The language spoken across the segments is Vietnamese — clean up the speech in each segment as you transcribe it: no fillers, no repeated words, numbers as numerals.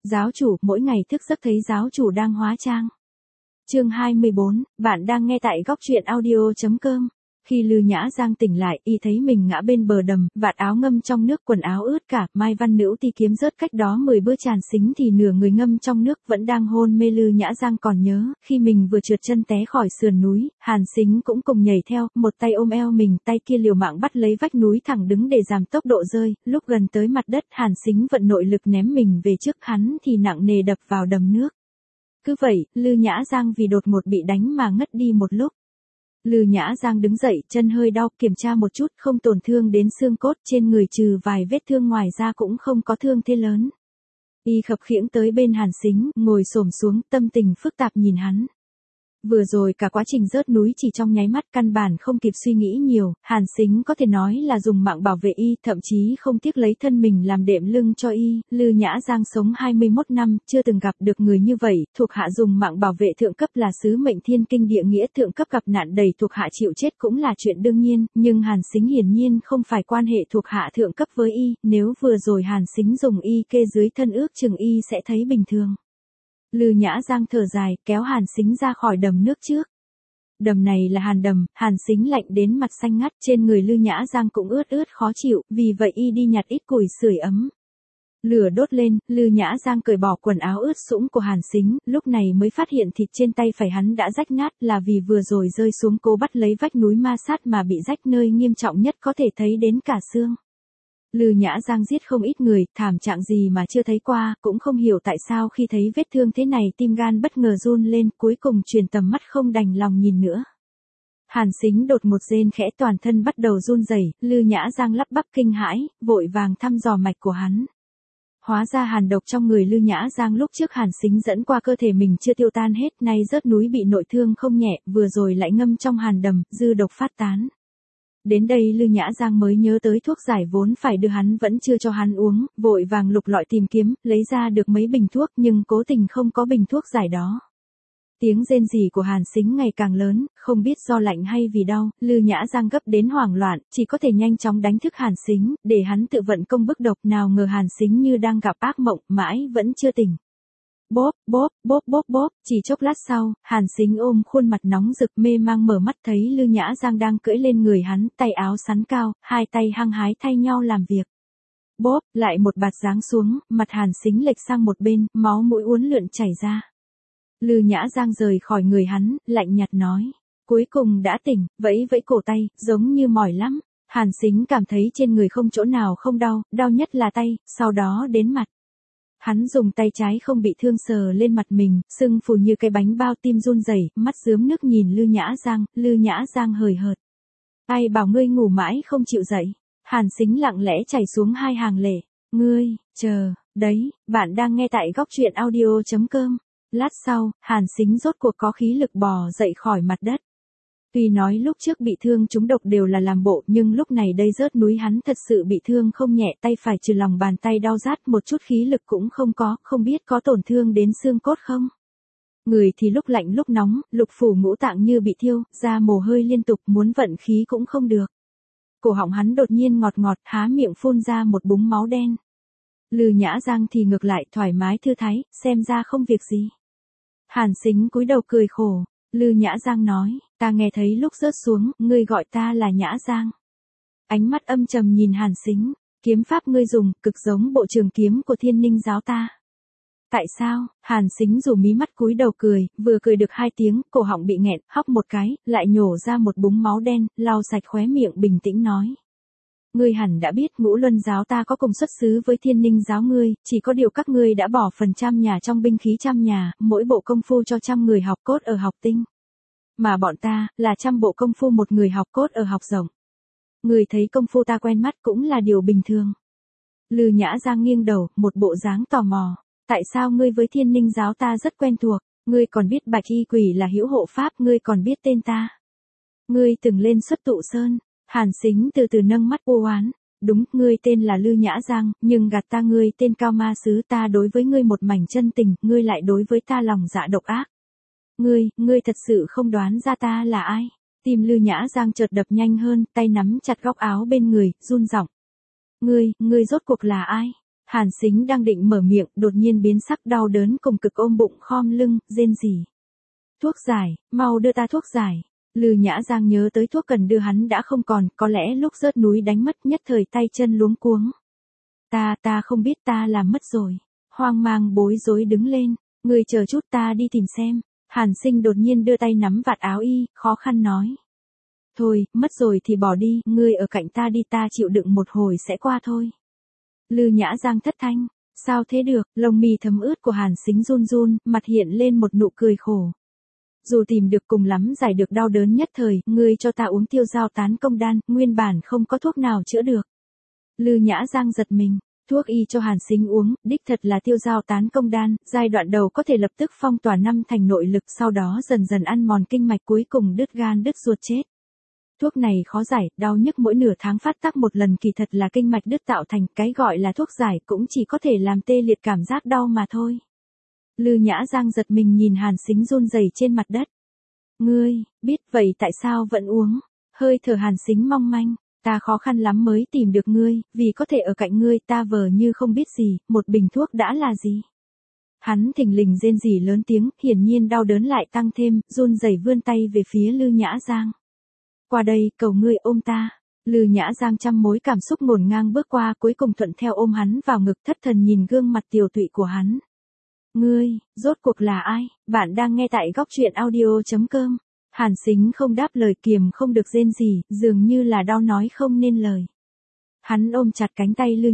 Giáo chủ, mỗi ngày thức giấc thấy giáo chủ đang hóa trang. Chương 24, bạn đang nghe tại góc truyện audio.com. Khi Lư Nhã Giang tỉnh lại, y thấy mình ngã bên bờ đầm, vạt áo ngâm trong nước, quần áo ướt cả, Mai Văn Nữu ti kiếm rớt cách đó 10 bữa tràn xính thì nửa người ngâm trong nước, vẫn đang hôn mê. Lư Nhã Giang còn nhớ, khi mình vừa trượt chân té khỏi sườn núi, Hàn Sính cũng cùng nhảy theo, một tay ôm eo mình, tay kia liều mạng bắt lấy vách núi thẳng đứng để giảm tốc độ rơi. Lúc gần tới mặt đất, Hàn Sính vận nội lực ném mình về trước hắn thì nặng nề đập vào đầm nước. Cứ vậy, Lư Nhã Giang vì đột ngột bị đánh mà ngất đi một lúc. Lư Nhã Giang đứng dậy, chân hơi đau, kiểm tra một chút, không tổn thương đến xương cốt, trên người trừ vài vết thương ngoài ra cũng không có thương thế lớn. Y khập khiễng tới bên Hàn Sính, ngồi xổm xuống, tâm tình phức tạp nhìn hắn. Vừa rồi cả quá trình rớt núi chỉ trong nháy mắt, căn bản không kịp suy nghĩ nhiều, Hàn Sính có thể nói là dùng mạng bảo vệ y, thậm chí không tiếc lấy thân mình làm đệm lưng cho y. Lư Nhã Giang sống 21 năm, chưa từng gặp được người như vậy, thuộc hạ dùng mạng bảo vệ thượng cấp là sứ mệnh thiên kinh địa nghĩa, thượng cấp gặp nạn đầy thuộc hạ chịu chết cũng là chuyện đương nhiên, nhưng Hàn Sính hiển nhiên không phải quan hệ thuộc hạ thượng cấp với y, nếu vừa rồi Hàn Sính dùng y kê dưới thân ước chừng y sẽ thấy bình thường. Lư Nhã Giang thở dài, kéo Hàn Sính ra khỏi đầm nước trước. Đầm này là hàn đầm, Hàn Sính lạnh đến mặt xanh ngắt, trên người Lư Nhã Giang cũng ướt ướt khó chịu, vì vậy y đi nhặt ít củi sưởi ấm. Lửa đốt lên, Lư Nhã Giang cởi bỏ quần áo ướt sũng của Hàn Sính, lúc này mới phát hiện thịt trên tay phải hắn đã rách nát, là vì vừa rồi rơi xuống cố bắt lấy vách núi ma sát mà bị rách, nơi nghiêm trọng nhất có thể thấy đến cả xương. Lư Nhã Giang giết không ít người, thảm trạng gì mà chưa thấy qua, cũng không hiểu tại sao khi thấy vết thương thế này tim gan bất ngờ run lên, cuối cùng chuyển tầm mắt không đành lòng nhìn nữa. Hàn Sính đột một rên khẽ, toàn thân bắt đầu run rẩy, Lư Nhã Giang lắp bắp kinh hãi, vội vàng thăm dò mạch của hắn. Hóa ra hàn độc trong người Lư Nhã Giang lúc trước Hàn Sính dẫn qua cơ thể mình chưa tiêu tan hết, nay rớt núi bị nội thương không nhẹ, vừa rồi lại ngâm trong hàn đầm, dư độc phát tán. Đến đây Lư Nhã Giang mới nhớ tới thuốc giải vốn phải đưa hắn vẫn chưa cho hắn uống, vội vàng lục lọi tìm kiếm, lấy ra được mấy bình thuốc nhưng cố tình không có bình thuốc giải đó. Tiếng rên rỉ của Hàn Sính ngày càng lớn, không biết do lạnh hay vì đau, Lư Nhã Giang gấp đến hoảng loạn, chỉ có thể nhanh chóng đánh thức Hàn Sính, để hắn tự vận công bức độc, nào ngờ Hàn Sính như đang gặp ác mộng, mãi vẫn chưa tỉnh. Bóp, bóp, bóp bóp bóp, chỉ chốc lát sau, Hàn Sính ôm khuôn mặt nóng rực mê mang mở mắt thấy Lư Nhã Giang đang cưỡi lên người hắn, tay áo xắn cao, hai tay hăng hái thay nhau làm việc. Bóp, lại một bạt giáng xuống, mặt Hàn Sính lệch sang một bên, máu mũi uốn lượn chảy ra. Lư Nhã Giang rời khỏi người hắn, lạnh nhạt nói, cuối cùng đã tỉnh, vẫy vẫy cổ tay, giống như mỏi lắm. Hàn Sính cảm thấy trên người không chỗ nào không đau, đau nhất là tay, sau đó đến mặt. Hắn dùng tay trái không bị thương sờ lên mặt mình, sưng phù như cái bánh bao, tim run rẩy, mắt rướm nước nhìn Lư Nhã Giang hời hợt. Ai bảo ngươi ngủ mãi không chịu dậy? Hàn Sính lặng lẽ chảy xuống hai hàng lệ. Ngươi, chờ, đấy, bạn đang nghe tại góc truyện audio.com. Lát sau, Hàn Sính rốt cuộc có khí lực bò dậy khỏi mặt đất. Tuy nói lúc trước bị thương trúng độc đều là làm bộ, nhưng lúc này đây rớt núi hắn thật sự bị thương không nhẹ, tay phải trừ lòng bàn tay đau rát, một chút khí lực cũng không có, không biết có tổn thương đến xương cốt không. Người thì lúc lạnh lúc nóng, lục phủ ngũ tạng như bị thiêu, ra mồ hôi liên tục, muốn vận khí cũng không được. Cổ họng hắn đột nhiên ngọt ngọt, há miệng phun ra một búng máu đen. Lư Nhã Giang thì ngược lại, thoải mái thư thái, xem ra không việc gì. Hàn Sính cúi đầu cười khổ. Lư Nhã Giang nói, ta nghe thấy lúc rớt xuống, ngươi gọi ta là Nhã Giang. Ánh mắt âm trầm nhìn Hàn Sính, kiếm pháp ngươi dùng, cực giống bộ trường kiếm của Thiên Ninh giáo ta. Tại sao? Hàn Sính rủ mí mắt cúi đầu cười, vừa cười được 2 tiếng, cổ họng bị nghẹn, hóc một cái, lại nhổ ra một búng máu đen, lau sạch khóe miệng bình tĩnh nói. Ngươi hẳn đã biết Ngũ Luân giáo ta có cùng xuất xứ với Thiên Ninh giáo ngươi, chỉ có điều các ngươi đã bỏ phần trăm nhà trong binh khí trăm nhà, mỗi bộ công phu cho 100 người học cốt ở học tinh. Mà bọn ta, là 100 bộ công phu một người học cốt ở học rộng. Ngươi thấy công phu ta quen mắt cũng là điều bình thường. Lư Nhã Giang nghiêng đầu, một bộ dáng tò mò. Tại sao ngươi với Thiên Ninh giáo ta rất quen thuộc, ngươi còn biết Bạch Y Quỷ là hữu hộ pháp, ngươi còn biết tên ta. Ngươi từng lên Xuất Tụ Sơn. Hàn Sính từ từ nâng mắt u oán, đúng, ngươi tên là Lư Nhã Giang, nhưng gạt ta ngươi tên Cao Ma Sứ, ta đối với ngươi một mảnh chân tình, ngươi lại đối với ta lòng dạ độc ác. Ngươi thật sự không đoán ra ta là ai? Tim Lư Nhã Giang chợt đập nhanh hơn, tay nắm chặt góc áo bên người, run giọng. Ngươi rốt cuộc là ai? Hàn Sính đang định mở miệng, đột nhiên biến sắc đau đớn cùng cực ôm bụng khom lưng, rên rỉ. Thuốc giải, mau đưa ta thuốc giải. Lư Nhã Giang nhớ tới thuốc cần đưa hắn đã không còn, có lẽ lúc rớt núi đánh mất nhất thời tay chân luống cuống. Ta không biết ta làm mất rồi. Hoang mang bối rối đứng lên, ngươi chờ chút ta đi tìm xem. Hàn Sinh đột nhiên đưa tay nắm vạt áo y, khó khăn nói. Thôi, mất rồi thì bỏ đi, ngươi ở cạnh ta đi, ta chịu đựng một hồi sẽ qua thôi. Lư Nhã Giang thất thanh, sao thế được, lông mi thấm ướt của Hàn Sính run run, mặt hiện lên một nụ cười khổ. Dù tìm được cùng lắm giải được đau đớn nhất thời, ngươi cho ta uống tiêu dao tán công đan, nguyên bản không có thuốc nào chữa được. Lư Nhã Giang giật mình, thuốc y cho Hàn Sính uống, đích thật là tiêu dao tán công đan, giai đoạn đầu có thể lập tức phong tỏa năm thành nội lực, sau đó dần dần ăn mòn kinh mạch, cuối cùng đứt gan đứt ruột chết. Thuốc này khó giải, đau nhức mỗi nửa tháng phát tác một lần, kỳ thật là kinh mạch đứt tạo thành, cái gọi là thuốc giải cũng chỉ có thể làm tê liệt cảm giác đau mà thôi. Lư Nhã Giang giật mình nhìn Hàn Sính run rẩy trên mặt đất. Ngươi, biết vậy tại sao vẫn uống? Hơi thở Hàn Sính mong manh, ta khó khăn lắm mới tìm được ngươi, vì có thể ở cạnh ngươi ta vờ như không biết gì, một bình thuốc đã là gì. Hắn thình lình rên rỉ lớn tiếng, hiển nhiên đau đớn lại tăng thêm, run rẩy vươn tay về phía Lư Nhã Giang. Qua đây, cầu ngươi ôm ta. Lư Nhã Giang trăm mối cảm xúc ngổn ngang bước qua, cuối cùng thuận theo ôm hắn vào ngực, thất thần nhìn gương mặt tiều tụy của hắn. Ngươi, rốt cuộc là ai? Bạn đang nghe tại góc truyện audio.com. Hàn Sính không đáp lời, kiềm không được rên rỉ, dường như là đau nói không nên lời. Hắn ôm chặt cánh tay Lư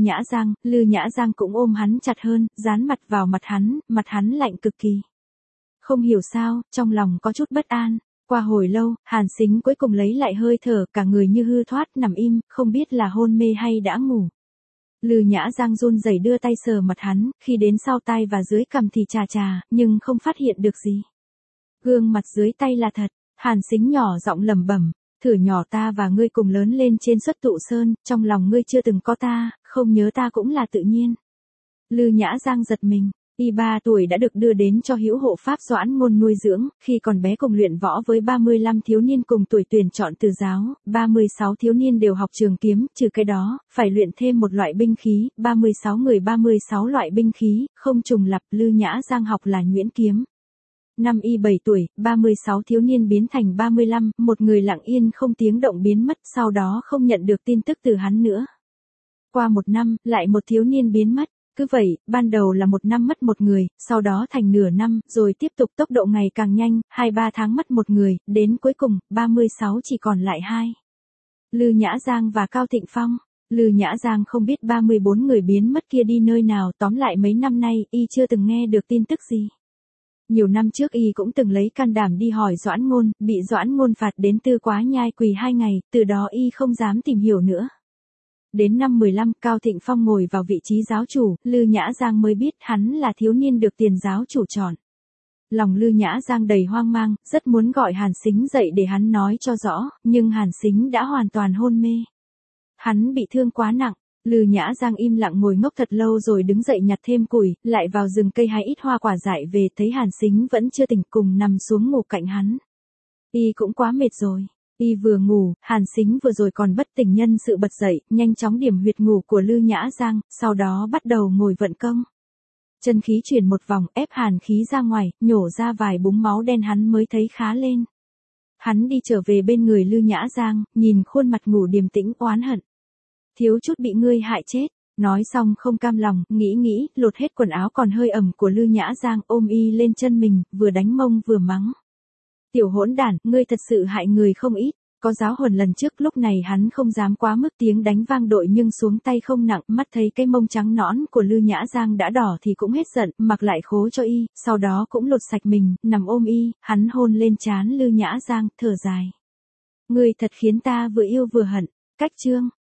Nhã Giang cũng ôm hắn chặt hơn, dán mặt vào mặt hắn lạnh cực kỳ. Không hiểu sao, trong lòng có chút bất an. Qua hồi lâu, Hàn Sính cuối cùng lấy lại hơi thở, cả người như hư thoát nằm im, không biết là hôn mê hay đã ngủ. Lư Nhã Giang run rẩy đưa tay sờ mặt hắn, khi đến sau tai và dưới cằm thì chà, nhưng không phát hiện được gì. Gương mặt dưới tay là thật, Hàn Sính nhỏ giọng lẩm bẩm, thử nhỏ ta và ngươi cùng lớn lên trên Xuất Tụ Sơn, trong lòng ngươi chưa từng có ta, không nhớ ta cũng là tự nhiên. Lư Nhã Giang giật mình. Y 3 tuổi đã được đưa đến cho hữu hộ pháp Doãn Ngôn nuôi dưỡng, khi còn bé cùng luyện võ với 35 thiếu niên cùng tuổi tuyển chọn từ giáo, 36 thiếu niên đều học trường kiếm, trừ cái đó, phải luyện thêm một loại binh khí, 36 người 36 loại binh khí, không trùng lặp. Lư Nhã Giang học là nhuyễn kiếm. Năm Y 7 tuổi, 36 thiếu niên biến thành 35, một người lặng yên không tiếng động biến mất, sau đó không nhận được tin tức từ hắn nữa. Qua một năm, lại một thiếu niên biến mất. Cứ vậy, ban đầu là một năm mất một người, sau đó thành nửa năm, rồi tiếp tục tốc độ ngày càng nhanh, 2-3 tháng mất một người, đến cuối cùng, 36 chỉ còn lại 2. Lư Nhã Giang và Cao Thịnh Phong. Lư Nhã Giang không biết 34 người biến mất kia đi nơi nào, tóm lại mấy năm nay, y chưa từng nghe được tin tức gì. Nhiều năm trước y cũng từng lấy can đảm đi hỏi Doãn Ngôn, bị Doãn Ngôn phạt đến Tư Quá Nhai quỳ 2 ngày, từ đó y không dám tìm hiểu nữa. Đến năm 15, Cao Thịnh Phong ngồi vào vị trí giáo chủ, Lư Nhã Giang mới biết hắn là thiếu niên được tiền giáo chủ chọn. Lòng Lư Nhã Giang đầy hoang mang, rất muốn gọi Hàn Sính dậy để hắn nói cho rõ, nhưng Hàn Sính đã hoàn toàn hôn mê. Hắn bị thương quá nặng, Lư Nhã Giang im lặng ngồi ngốc thật lâu rồi đứng dậy nhặt thêm củi, lại vào rừng cây hái ít hoa quả dại về, thấy Hàn Sính vẫn chưa tỉnh, cùng nằm xuống ngủ cạnh hắn. Y cũng quá mệt rồi. Y vừa ngủ, Hàn Sính vừa rồi còn bất tỉnh nhân sự bật dậy, nhanh chóng điểm huyệt ngủ của Lư Nhã Giang, sau đó bắt đầu ngồi vận công. Chân khí chuyển một vòng, ép hàn khí ra ngoài, nhổ ra vài búng máu đen, hắn mới thấy khá lên. Hắn đi trở về bên người Lư Nhã Giang, nhìn khuôn mặt ngủ điềm tĩnh oán hận. Thiếu chút bị ngươi hại chết. Nói xong không cam lòng, nghĩ, lột hết quần áo còn hơi ẩm của Lư Nhã Giang, ôm y lên chân mình, vừa đánh mông vừa mắng. Tiểu hỗn đản, ngươi thật sự hại người không ít. Có giáo huấn lần trước, lúc này hắn không dám quá mức tiếng đánh vang đội, nhưng xuống tay không nặng, mắt thấy cái mông trắng nõn của Lư Nhã Giang đã đỏ thì cũng hết giận, mặc lại khố cho y, sau đó cũng lột sạch mình, nằm ôm y, hắn hôn lên trán Lư Nhã Giang, thở dài. Ngươi thật khiến ta vừa yêu vừa hận. Cách chương.